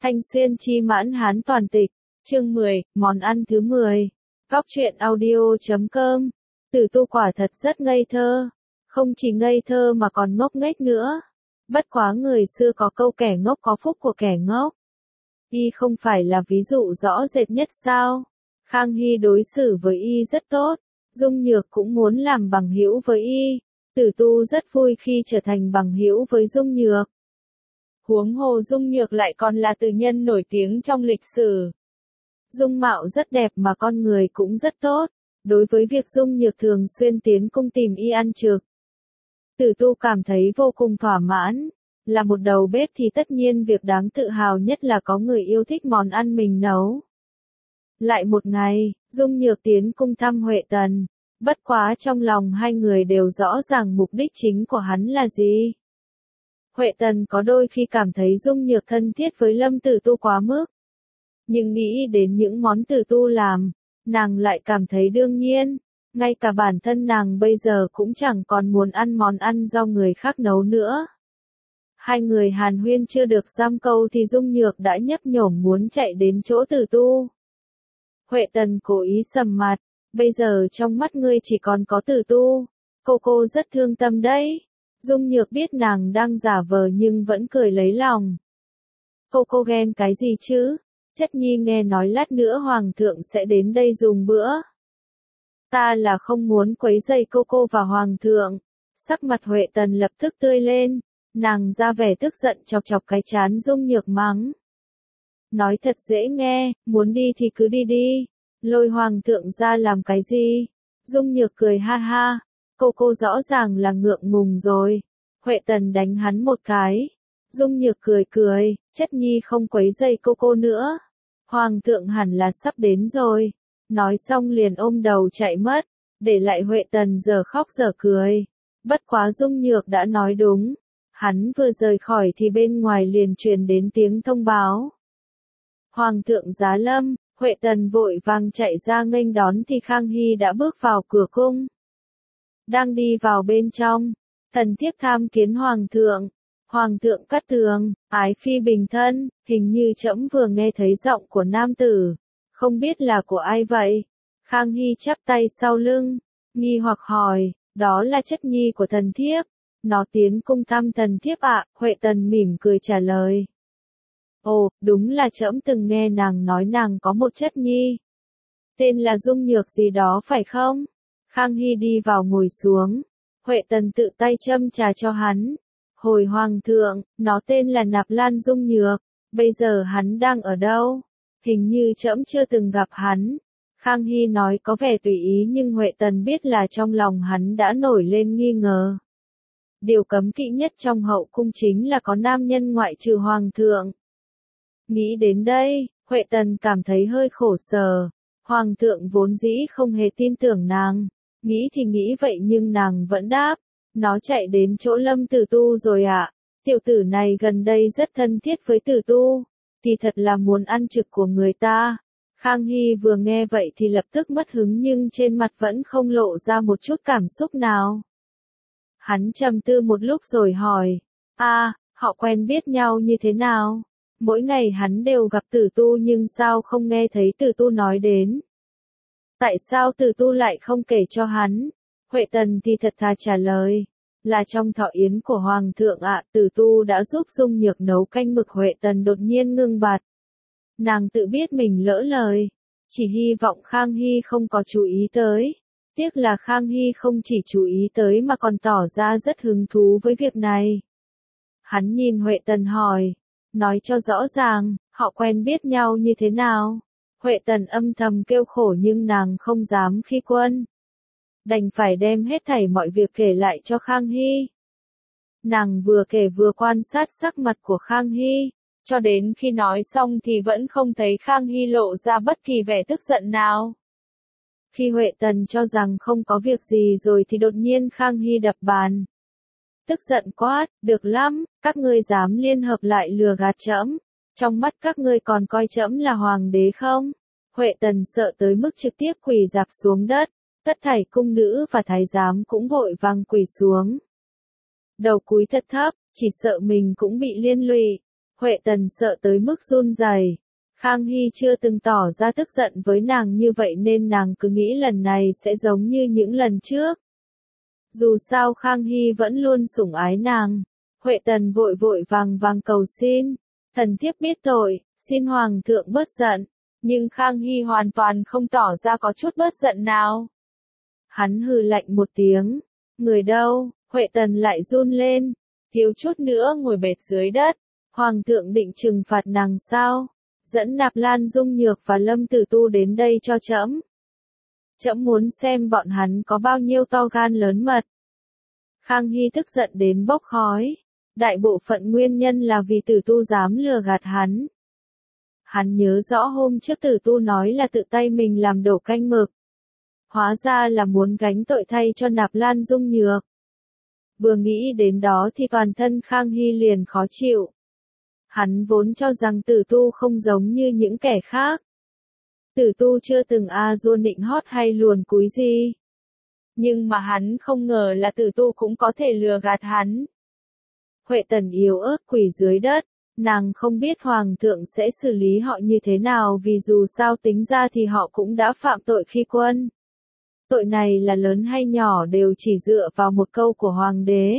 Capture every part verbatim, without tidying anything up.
Thanh Xuyên chi mãn hán toàn tịch, chương mười, món ăn thứ mười. Góc truyện audio chấm com. Tử Tu quả thật rất ngây thơ, không chỉ ngây thơ mà còn ngốc nghếch nữa. Bất quá người xưa có câu kẻ ngốc có phúc của kẻ ngốc. Y không phải là ví dụ rõ rệt nhất sao? Khang Hy đối xử với Y rất tốt, Dung Nhược cũng muốn làm bằng hữu với Y. Tử Tu rất vui khi trở thành bằng hữu với Dung Nhược. Huống hồ Dung Nhược lại còn là từ nhân nổi tiếng trong lịch sử. Dung mạo rất đẹp mà con người cũng rất tốt. Đối với việc Dung Nhược thường xuyên tiến cung tìm Y ăn trực, Tử Tu cảm thấy vô cùng thỏa mãn. Là một đầu bếp thì tất nhiên việc đáng tự hào nhất là có người yêu thích món ăn mình nấu. Lại một ngày, Dung Nhược tiến cung thăm Huệ Tần. Bất quá trong lòng hai người đều rõ ràng mục đích chính của hắn là gì. Huệ Tần có đôi khi cảm thấy Dung Nhược thân thiết với Lâm Tử Tu quá mức. Nhưng nghĩ đến những món Tử Tu làm, nàng lại cảm thấy đương nhiên. Ngay cả bản thân nàng bây giờ cũng chẳng còn muốn ăn món ăn do người khác nấu nữa. Hai người hàn huyên chưa được giam câu thì Dung Nhược đã nhấp nhổm muốn chạy đến chỗ Tử Tu. Huệ Tần cố ý sầm mặt, bây giờ trong mắt ngươi chỉ còn có Tử Tu. Cô cô rất thương tâm đấy. Dung Nhược biết nàng đang giả vờ nhưng vẫn cười lấy lòng. Cô cô ghen cái gì chứ? Chất nhi nghe nói lát nữa Hoàng thượng sẽ đến đây dùng bữa. Ta là không muốn quấy rầy cô cô và Hoàng thượng. Sắc mặt Huệ Tần lập tức tươi lên. Nàng ra vẻ tức giận chọc chọc cái trán Dung Nhược mắng. Nói thật dễ nghe, muốn đi thì cứ đi đi. Lôi Hoàng thượng ra làm cái gì? Dung Nhược cười ha ha. Cô cô rõ ràng là ngượng ngùng rồi. Huệ Tần đánh hắn một cái. Dung Nhược cười cười, chất nhi không quấy rầy cô cô nữa. Hoàng thượng hẳn là sắp đến rồi. Nói xong liền ôm đầu chạy mất, để lại Huệ Tần giờ khóc giờ cười. Bất quá Dung Nhược đã nói đúng. Hắn vừa rời khỏi thì bên ngoài liền truyền đến tiếng thông báo. Hoàng thượng giá lâm. Huệ Tần vội vàng chạy ra nghênh đón thì Khang Hy đã bước vào cửa cung. Đang đi vào bên trong, thần thiếp tham kiến Hoàng thượng. Hoàng thượng cát tường, ái phi bình thân, hình như trẫm vừa nghe thấy giọng của nam tử. Không biết là của ai vậy? Khang Hy chắp tay sau lưng, nghi hoặc hỏi, đó là chất nhi của thần thiếp. Nó tiến cung thăm thần thiếp ạ. Huệ Tần mỉm cười trả lời. Ồ, đúng là trẫm từng nghe nàng nói nàng có một chất nhi. Tên là Dung Nhược gì đó phải không? Khang Hy đi vào ngồi xuống. Huệ Tần tự tay châm trà cho hắn. Hồi Hoàng thượng, nó tên là Nạp Lan Dung Nhược. Bây giờ hắn đang ở đâu? Hình như trẫm chưa từng gặp hắn. Khang Hy nói có vẻ tùy ý nhưng Huệ Tần biết là trong lòng hắn đã nổi lên nghi ngờ. Điều cấm kỵ nhất trong hậu cung chính là có nam nhân ngoại trừ Hoàng thượng. Nghĩ đến đây, Huệ Tần cảm thấy hơi khổ sở. Hoàng thượng vốn dĩ không hề tin tưởng nàng. Nghĩ thì nghĩ vậy nhưng nàng vẫn đáp. Nó chạy đến chỗ Lâm Tử Tu rồi ạ. À? Tiểu tử này gần đây rất thân thiết với Tử Tu. Thì thật là muốn ăn trực của người ta. Khang Hy vừa nghe vậy thì lập tức mất hứng nhưng trên mặt vẫn không lộ ra một chút cảm xúc nào. Hắn trầm tư một lúc rồi hỏi. À, họ quen biết nhau như thế nào? Mỗi ngày hắn đều gặp Tử Tu nhưng sao không nghe thấy Tử Tu nói đến? Tại sao Tử Tu lại không kể cho hắn? Huệ Tần thì thật thà trả lời. Là trong thọ yến của Hoàng thượng ạ. À, Tử Tu đã giúp Dung Nhược nấu canh mực. Huệ Tần đột nhiên ngưng bặt. Nàng tự biết mình lỡ lời. Chỉ hy vọng Khang Hy không có chú ý tới. Tiếc là Khang Hy không chỉ chú ý tới mà còn tỏ ra rất hứng thú với việc này. Hắn nhìn Huệ Tần hỏi. Nói cho rõ ràng, họ quen biết nhau như thế nào? Huệ Tần âm thầm kêu khổ nhưng nàng không dám khi quân. Đành phải đem hết thảy mọi việc kể lại cho Khang Hy. Nàng vừa kể vừa quan sát sắc mặt của Khang Hy. Cho đến khi nói xong thì vẫn không thấy Khang Hy lộ ra bất kỳ vẻ tức giận nào. Khi Huệ Tần cho rằng không có việc gì rồi thì đột nhiên Khang Hy đập bàn. Tức giận quát, được lắm, các ngươi dám liên hợp lại lừa gạt trẫm. Trong mắt các ngươi còn coi trẫm là hoàng đế không? Huệ Tần sợ tới mức trực tiếp quỳ rạp xuống đất. Tất thảy cung nữ và thái giám cũng vội vàng quỳ xuống. Đầu cúi thật thấp, chỉ sợ mình cũng bị liên lụy. Huệ Tần sợ tới mức run rẩy. Khang Hy chưa từng tỏ ra tức giận với nàng như vậy nên nàng cứ nghĩ lần này sẽ giống như những lần trước. Dù sao Khang Hy vẫn luôn sủng ái nàng. Huệ Tần vội vội vàng vàng cầu xin. Thần thiếp biết tội, xin Hoàng thượng bớt giận. Nhưng Khang Hy hoàn toàn không tỏ ra có chút bớt giận nào. Hắn hừ lạnh một tiếng. Người đâu? Huệ Tần lại run lên. Thiếu chút nữa ngồi bệt dưới đất. Hoàng thượng định trừng phạt nàng sao? Dẫn Nạp Lan Dung Nhược và Lâm Tử Tu đến đây cho trẫm. Trẫm muốn xem bọn hắn có bao nhiêu to gan lớn mật. Khang Hy tức giận đến bốc khói. Đại bộ phận nguyên nhân là vì Tử Tu dám lừa gạt hắn. Hắn nhớ rõ hôm trước Tử Tu nói là tự tay mình làm đổ canh mực. Hóa ra là muốn gánh tội thay cho Nạp Lan Dung Nhược. Vừa nghĩ đến đó thì toàn thân Khang Hy liền khó chịu. Hắn vốn cho rằng Tử Tu không giống như những kẻ khác. Tử Tu chưa từng a dua nịnh hót hay luồn cúi gì. Nhưng mà hắn không ngờ là Tử Tu cũng có thể lừa gạt hắn. Huệ Tần yếu ớt quỳ dưới đất, nàng không biết Hoàng thượng sẽ xử lý họ như thế nào vì dù sao tính ra thì họ cũng đã phạm tội khi quân. Tội này là lớn hay nhỏ đều chỉ dựa vào một câu của Hoàng đế.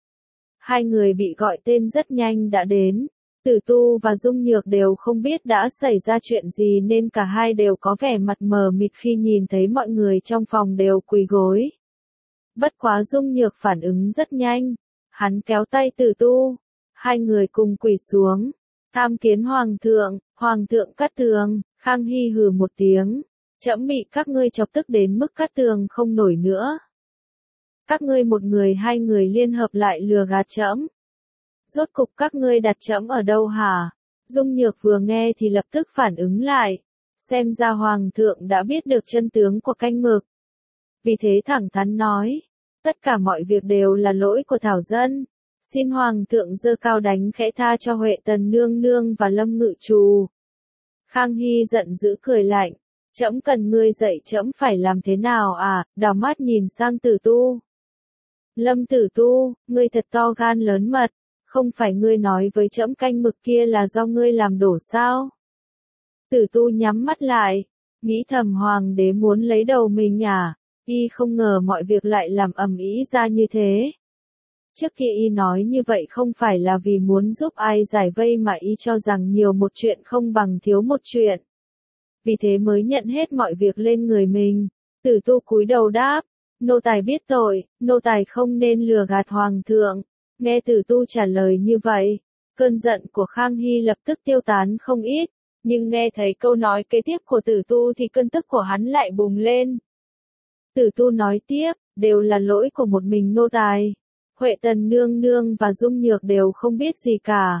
Hai người bị gọi tên rất nhanh đã đến. Tử Tu và Dung Nhược đều không biết đã xảy ra chuyện gì nên cả hai đều có vẻ mặt mờ mịt khi nhìn thấy mọi người trong phòng đều quỳ gối. Bất quá Dung Nhược phản ứng rất nhanh. Hắn kéo tay Tử Tu. Hai người cùng quỳ xuống. Tham kiến Hoàng thượng, Hoàng thượng cắt tường. Khang Hy hừ một tiếng. Trẫm bị các ngươi chọc tức đến mức cắt tường không nổi nữa. Các ngươi một người hai người liên hợp lại lừa gạt trẫm. Rốt cục các ngươi đặt trẫm ở đâu hả? Dung Nhược vừa nghe thì lập tức phản ứng lại. Xem ra Hoàng thượng đã biết được chân tướng của canh mực. Vì thế thẳng thắn nói. Tất cả mọi việc đều là lỗi của Thảo Dân. Xin Hoàng thượng giơ cao đánh khẽ tha cho Huệ Tần nương nương và Lâm Ngự Trù. Khang Hy giận dữ cười lạnh. Trẫm cần ngươi dạy trẫm phải làm thế nào à? Đảo mắt nhìn sang Tử Tu. Lâm Tử Tu, ngươi thật to gan lớn mật. Không phải ngươi nói với trẫm canh mực kia là do ngươi làm đổ sao? Tử Tu nhắm mắt lại, nghĩ thầm Hoàng đế muốn lấy đầu mình à? Y không ngờ mọi việc lại làm ầm ĩ ra như thế. Trước kia Y nói như vậy không phải là vì muốn giúp ai giải vây mà Y cho rằng nhiều một chuyện không bằng thiếu một chuyện. Vì thế mới nhận hết mọi việc lên người mình. Tử Tu cúi đầu đáp, nô tài biết tội, nô tài không nên lừa gạt Hoàng thượng. Nghe Tử Tu trả lời như vậy, cơn giận của Khang Hy lập tức tiêu tán không ít, nhưng nghe thấy câu nói kế tiếp của Tử Tu thì cơn tức của hắn lại bùng lên. Tử Tu nói tiếp, đều là lỗi của một mình nô tài. Huệ Tần nương nương và Dung Nhược đều không biết gì cả.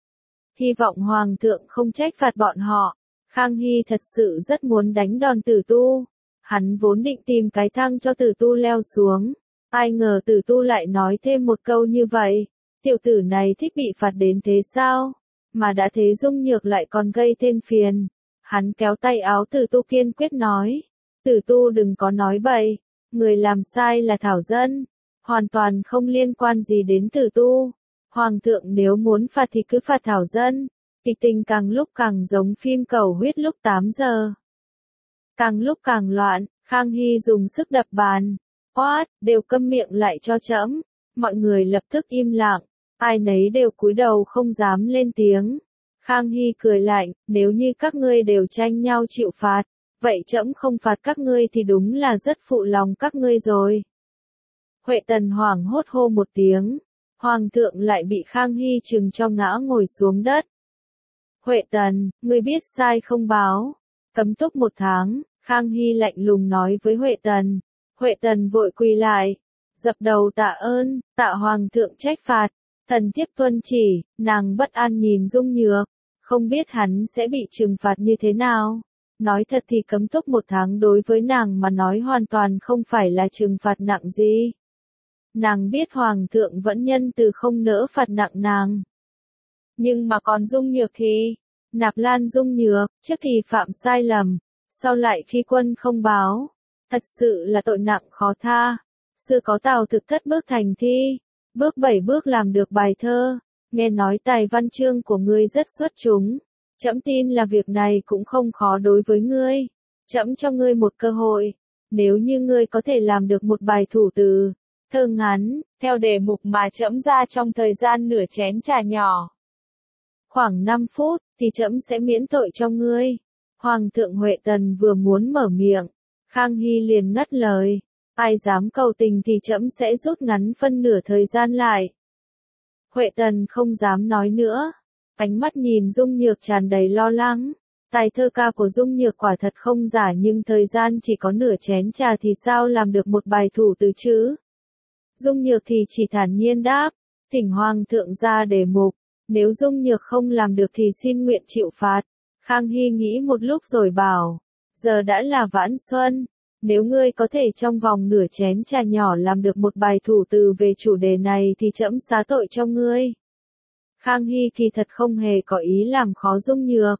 Hy vọng Hoàng thượng không trách phạt bọn họ. Khang Hy thật sự rất muốn đánh đòn Tử Tu. Hắn vốn định tìm cái thang cho Tử Tu leo xuống. Ai ngờ Tử Tu lại nói thêm một câu như vậy. Tiểu tử này thích bị phạt đến thế sao? Mà đã thế Dung Nhược lại còn gây thêm phiền. Hắn kéo tay áo Tử Tu kiên quyết nói. Tử Tu đừng có nói bậy. Người làm sai là Thảo Dân. Hoàn toàn không liên quan gì đến Tử Tu. Hoàng thượng nếu muốn phạt thì cứ phạt Thảo Dân. Kịch tình càng lúc càng giống phim cầu huyết lúc tám giờ. Càng lúc càng loạn, Khang Hy dùng sức đập bàn. Quát, đều câm miệng lại cho trẫm. Mọi người lập tức im lặng, ai nấy đều cúi đầu không dám lên tiếng. Khang Hy cười lạnh, nếu như các ngươi đều tranh nhau chịu phạt, vậy trẫm không phạt các ngươi thì đúng là rất phụ lòng các ngươi rồi. Huệ Tần hoảng hốt hô một tiếng, Hoàng thượng lại bị Khang Hy trừng cho ngã ngồi xuống đất. Huệ Tần, ngươi biết sai không báo, cấm túc một tháng. Khang Hy lạnh lùng nói với Huệ Tần. Huệ Tần vội quỳ lại, dập đầu tạ ơn, tạ Hoàng thượng trách phạt, thần thiếp tuân chỉ. Nàng bất an nhìn Dung Nhược, không biết hắn sẽ bị trừng phạt như thế nào. Nói thật thì cấm túc một tháng đối với nàng mà nói hoàn toàn không phải là trừng phạt nặng gì. Nàng biết Hoàng thượng vẫn nhân từ không nỡ phạt nặng nàng. Nhưng mà còn Dung Nhược thì, Nạp Lan Dung Nhược, trước thì phạm sai lầm, sau lại khi quân không báo. Thật sự là tội nặng khó tha. Xưa có Tào Thực Thất bước thành thi, bước bảy bước làm được bài thơ. nghe nói tài văn chương của ngươi rất xuất chúng. Trẫm tin là việc này cũng không khó đối với ngươi. Trẫm cho ngươi một cơ hội. Nếu như ngươi có thể làm được một bài thủ từ, thơ ngắn, theo đề mục mà trẫm ra trong thời gian nửa chén trà nhỏ, khoảng năm phút, thì trẫm sẽ miễn tội cho ngươi. Hoàng thượng Huệ Tần vừa muốn mở miệng, Khang Hy liền ngắt lời. Ai dám cầu tình thì trẫm sẽ rút ngắn phân nửa thời gian lại. Huệ Tần không dám nói nữa. Ánh mắt nhìn Dung Nhược tràn đầy lo lắng. Tài thơ ca của Dung Nhược quả thật không giả, nhưng thời gian chỉ có nửa chén trà thì sao làm được một bài thủ từ chứ? Dung Nhược thì chỉ thản nhiên đáp. Thỉnh Hoàng thượng ra đề mục. Nếu Dung Nhược không làm được thì xin nguyện chịu phạt. Khang Hy nghĩ một lúc rồi bảo. Giờ đã là vãn xuân. Nếu ngươi có thể trong vòng nửa chén trà nhỏ làm được một bài thủ từ về chủ đề này thì trẫm xá tội cho ngươi. Khang Hy thì thật không hề có ý làm khó Dung Nhược.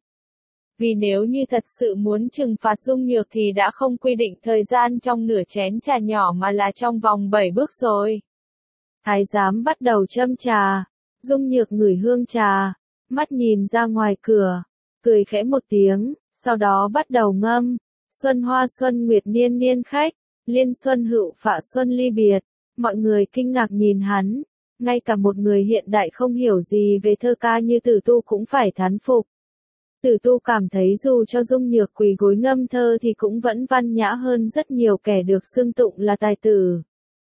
Vì nếu như thật sự muốn trừng phạt Dung Nhược thì đã không quy định thời gian trong nửa chén trà nhỏ mà là trong vòng bảy bước rồi. Thái giám bắt đầu châm trà. Dung Nhược ngửi hương trà, mắt nhìn ra ngoài cửa, cười khẽ một tiếng, sau đó bắt đầu ngâm. Xuân hoa xuân nguyệt niên niên khách, liên xuân hữu phạ xuân ly biệt. Mọi người kinh ngạc nhìn hắn, ngay cả một người hiện đại không hiểu gì về thơ ca như Tử Tu cũng phải thán phục. Tử Tu cảm thấy dù cho Dung Nhược quỳ gối ngâm thơ thì cũng vẫn văn nhã hơn rất nhiều kẻ được xưng tụng là tài tử.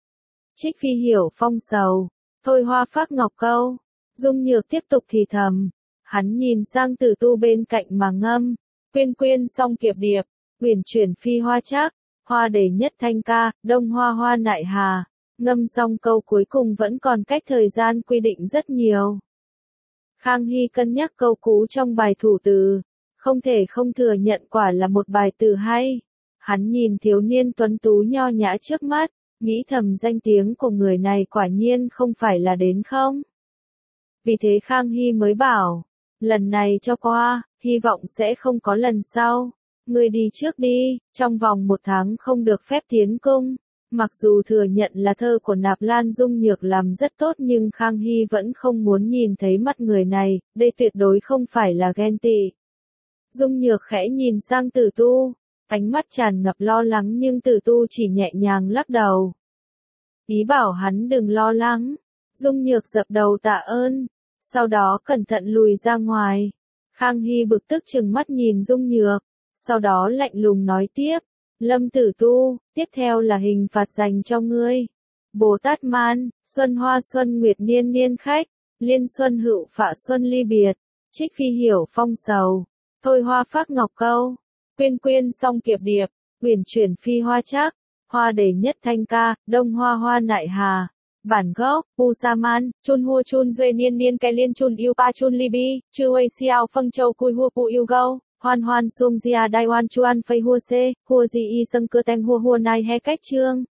Trích Phi hiểu phong sầu, thôi hoa phác ngọc câu. Dung Nhược tiếp tục thì thầm. Hắn nhìn sang Tử Tu bên cạnh mà ngâm. Quyên quyên song kiệp điệp, uyển chuyển phi hoa trác, hoa đầy nhất thanh ca, đông hoa hoa nại hà. Ngâm xong câu cuối cùng vẫn còn cách thời gian quy định rất nhiều. Khang Hy cân nhắc câu cú trong bài thủ từ, không thể không thừa nhận quả là một bài từ hay. Hắn nhìn thiếu niên tuấn tú nho nhã trước mắt, nghĩ thầm danh tiếng của người này quả nhiên không phải là đến không. Vì thế Khang Hy mới bảo, lần này cho qua, hy vọng sẽ không có lần sau. Ngươi đi trước đi, trong vòng một tháng không được phép tiến cung. Mặc dù thừa nhận là thơ của Nạp Lan Dung Nhược làm rất tốt nhưng Khang Hy vẫn không muốn nhìn thấy mặt người này, đây tuyệt đối không phải là ghen tị. Dung Nhược khẽ nhìn sang Tử Tu, ánh mắt tràn ngập lo lắng nhưng Tử Tu chỉ nhẹ nhàng lắc đầu. Ý bảo hắn đừng lo lắng. Dung Nhược dập đầu tạ ơn, sau đó cẩn thận lùi ra ngoài. Khang Hy bực tức trừng mắt nhìn Dung Nhược, sau đó lạnh lùng nói tiếp. Lâm Tử Tu, tiếp theo là hình phạt dành cho ngươi. Bồ Tát Man, xuân hoa xuân nguyệt niên niên khách, liên xuân hữu phạ xuân ly biệt, trích phi hiểu phong sầu, thôi hoa phác ngọc câu, quyên quyên song kiệp điệp, uyển chuyển phi hoa trác, hoa đầy nhất thanh ca, đông hoa hoa nại hà. Bản gốc, Pusaman, chun hua chun duê niên niên cái liên chun yêu pa chun libi, chư uây xiao phân châu cui hua pu yêu gâu. Hoan hoan xuông gia đai hoan chuan phây hua xê, hua di y sâng cơ teng hua hua nai he cách chương.